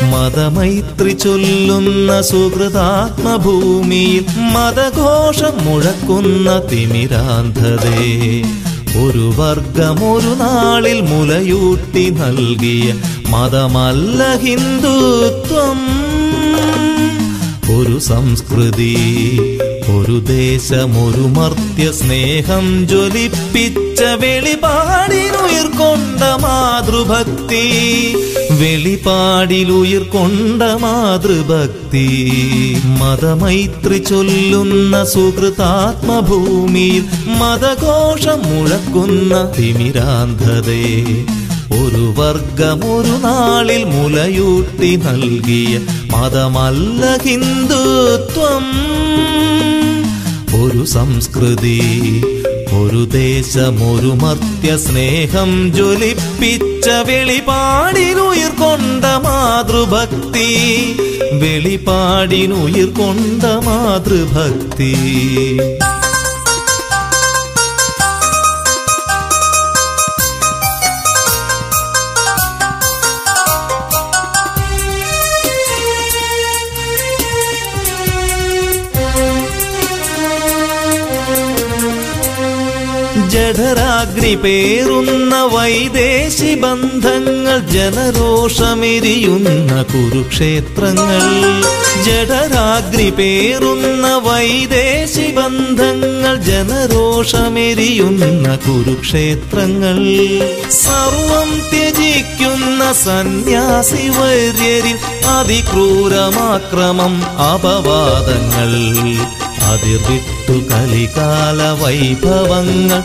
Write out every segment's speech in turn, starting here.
മതമൈത്രി ചൊല്ലുന്ന സുഹൃതാത്മഭൂമിയിൽ മതഘോഷം മുഴക്കുന്ന തിമിരാന്ധതേ. ഒരു വർഗം ഒരു നാളിൽ മുലയൂട്ടി നൽകിയ മതമല്ല ഹിന്ദുത്വം. ഒരു സംസ്കൃതി, ഒരു ദേശം, ഒരു മർത്യ സ്നേഹം ജ്വലിപ്പിച്ച വെളിപാടിനുയിർക്കൊണ്ട മാതൃഭക്തി. വെളിപാടിലുയിർക്കൊണ്ട മാതൃഭക്തി. മതമൈത്രി ചൊല്ലുന്ന സുഹൃതാത്മഭൂമിയിൽ മതഘോഷം മുഴക്കുന്ന തിമിരാന്ധതേ. ഒരു വർഗം ഒരു നാളിൽ മുലയൂട്ടി നൽകിയ മതമല്ല ഹിന്ദുത്വം. ഒരു സംസ്കൃതി, ഒരു ദേശം, ഒരു മർത്യ സ്നേഹം ജ്വലിപ്പിച്ച വെളിപാടിനുയിർക്കൊണ്ട മാതൃഭക്തി. വെളിപാടിനുയിർക്കൊണ്ട മാതൃഭക്തി. ജഠരാഗ്നി പേറുന്ന വൈദേശി ബന്ധങ്ങൾ, ജനരോഷമെരിയുന്ന കുരുക്ഷേത്രങ്ങൾ. ജഠരാഗ്നി പേറുന്ന വൈദേശി ബന്ധങ്ങൾ, ജനരോഷമെരിയുന്ന കുരുക്ഷേത്രങ്ങൾ. സർവം ത്യജിക്കുന്ന സന്യാസി വര്യരിൽ അതിക്രൂരമാക്രമം അപവാദങ്ങൾ. അതിർവിട്ടു കലികാല വൈഭവങ്ങൾ,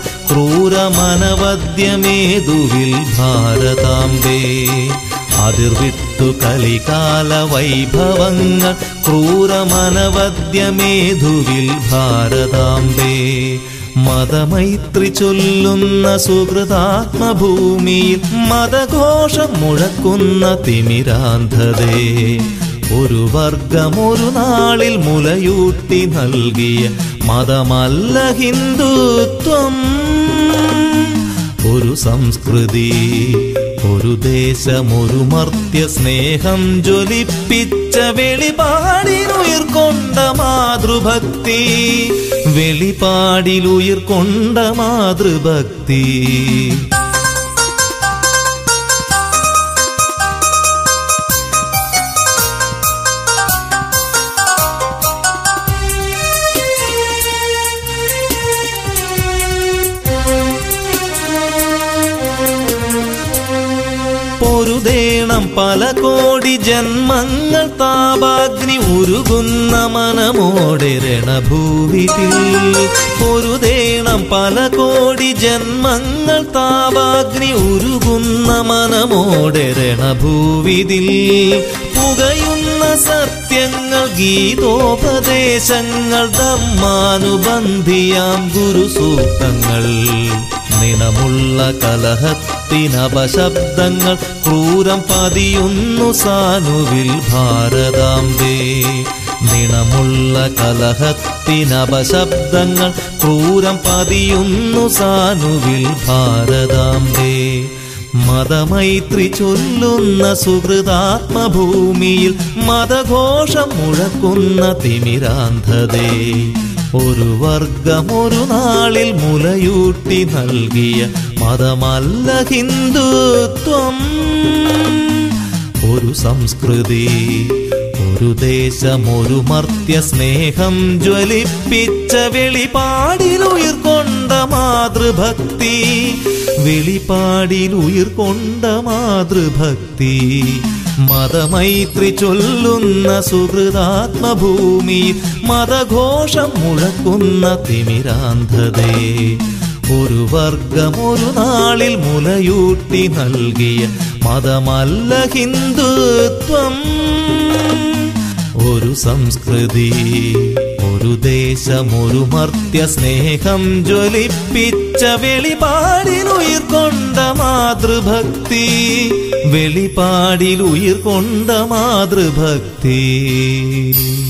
ക്രൂരമനവദ്യമേതുവിൽ ഭാരതാംബേ. അതിർവിട്ടു കലികാല വൈഭവങ്ങൾ, ക്രൂരമനവദ്യമേതുവിൽ ഭാരതാംബേ. മതമൈത്രി ചൊല്ലുന്ന സുഹൃതാത്മഭൂമിയിൽ മതഘോഷം മുഴക്കുന്ന തിമിരാന്ധതേ. ഒരു വർഗം ഒരു നാളിൽ മുലയൂട്ടി നൽകിയ മതമല്ല ഹിന്ദുത്വം. ഒരു സംസ്കൃതി, ഒരു ദേശം, ഒരു മർത്യ സ്നേഹം ജ്വലിപ്പിച്ച വെളിപാടിനുയിർക്കൊണ്ട മാതൃഭക്തി. വെളിപാടിലുയിർക്കൊണ്ട മാതൃഭക്തി. പൊരുതേണം പല കോടി ജന്മങ്ങൾ താപാഗ്നി ഉരുകുന്ന മനമോടെ രണഭൂവിതിൽ. പൊരുതേണം പല കോടി ജന്മങ്ങൾ താപാഗ്നി ഉരുകുന്ന മനമോടെ രണഭൂവിതിൽ. പുകയുന്ന സത്യങ്ങൾ, ഗീതോപദേശങ്ങൾ, ധർമാനുബന്ധിയാം ഗുരുസൂക്തങ്ങൾ. നിണമുള്ള കലഹത്തിനപശബ്ദങ്ങൾ, ക്രൂരം പതിയുന്നു സാനുവിൽ ഭാരതാംബേ. നിണമുള്ള കലഹത്തിനപശബ്ദങ്ങൾ, ക്രൂരം പതിയുന്നു സാനുവിൽ ഭാരതാംബേ. മതമൈത്രി ചൊല്ലുന്ന സുഹൃതാത്മഭൂമിയിൽ മതഘോഷം മുഴക്കുന്ന തിമിരാന്ധതേ. ഒരു വർഗം ഒരു നാളിൽ മുലയൂട്ടി നൽകിയ മതമല്ല ഹിന്ദുത്വം. ഒരു സംസ്കൃതി, ഒരു ദേശം, ഒരു മർത്യ സ്നേഹം ജ്വലിപ്പിച്ച വെളിപാടിലുയിർക്കൊണ്ട മാതൃഭക്തി. വെളിപാടിലുയിർക്കൊണ്ട മാതൃഭക്തി. മതമൈത്രി ചൊല്ലുന്ന സുഹൃതാത്മഭൂമിയിൽ മതഘോഷം മുഴക്കുന്ന തിമിരാന്ധതേ. ഒരു വർഗം ഒരു നാളിൽ മുലയൂട്ടി നൽകിയ മതമല്ല ഹിന്ദുത്വം. ഒരു സംസ്കൃതി, ഒരു ദേശം, ഒരു മർത്യ സ്നേഹം ജ്വലിപ്പിച്ച വെളിപാടിലുയിർക്കൊണ്ട മാതൃഭക്തി. വെളിപാടിലുയിർക്കൊണ്ട മാതൃഭക്തി.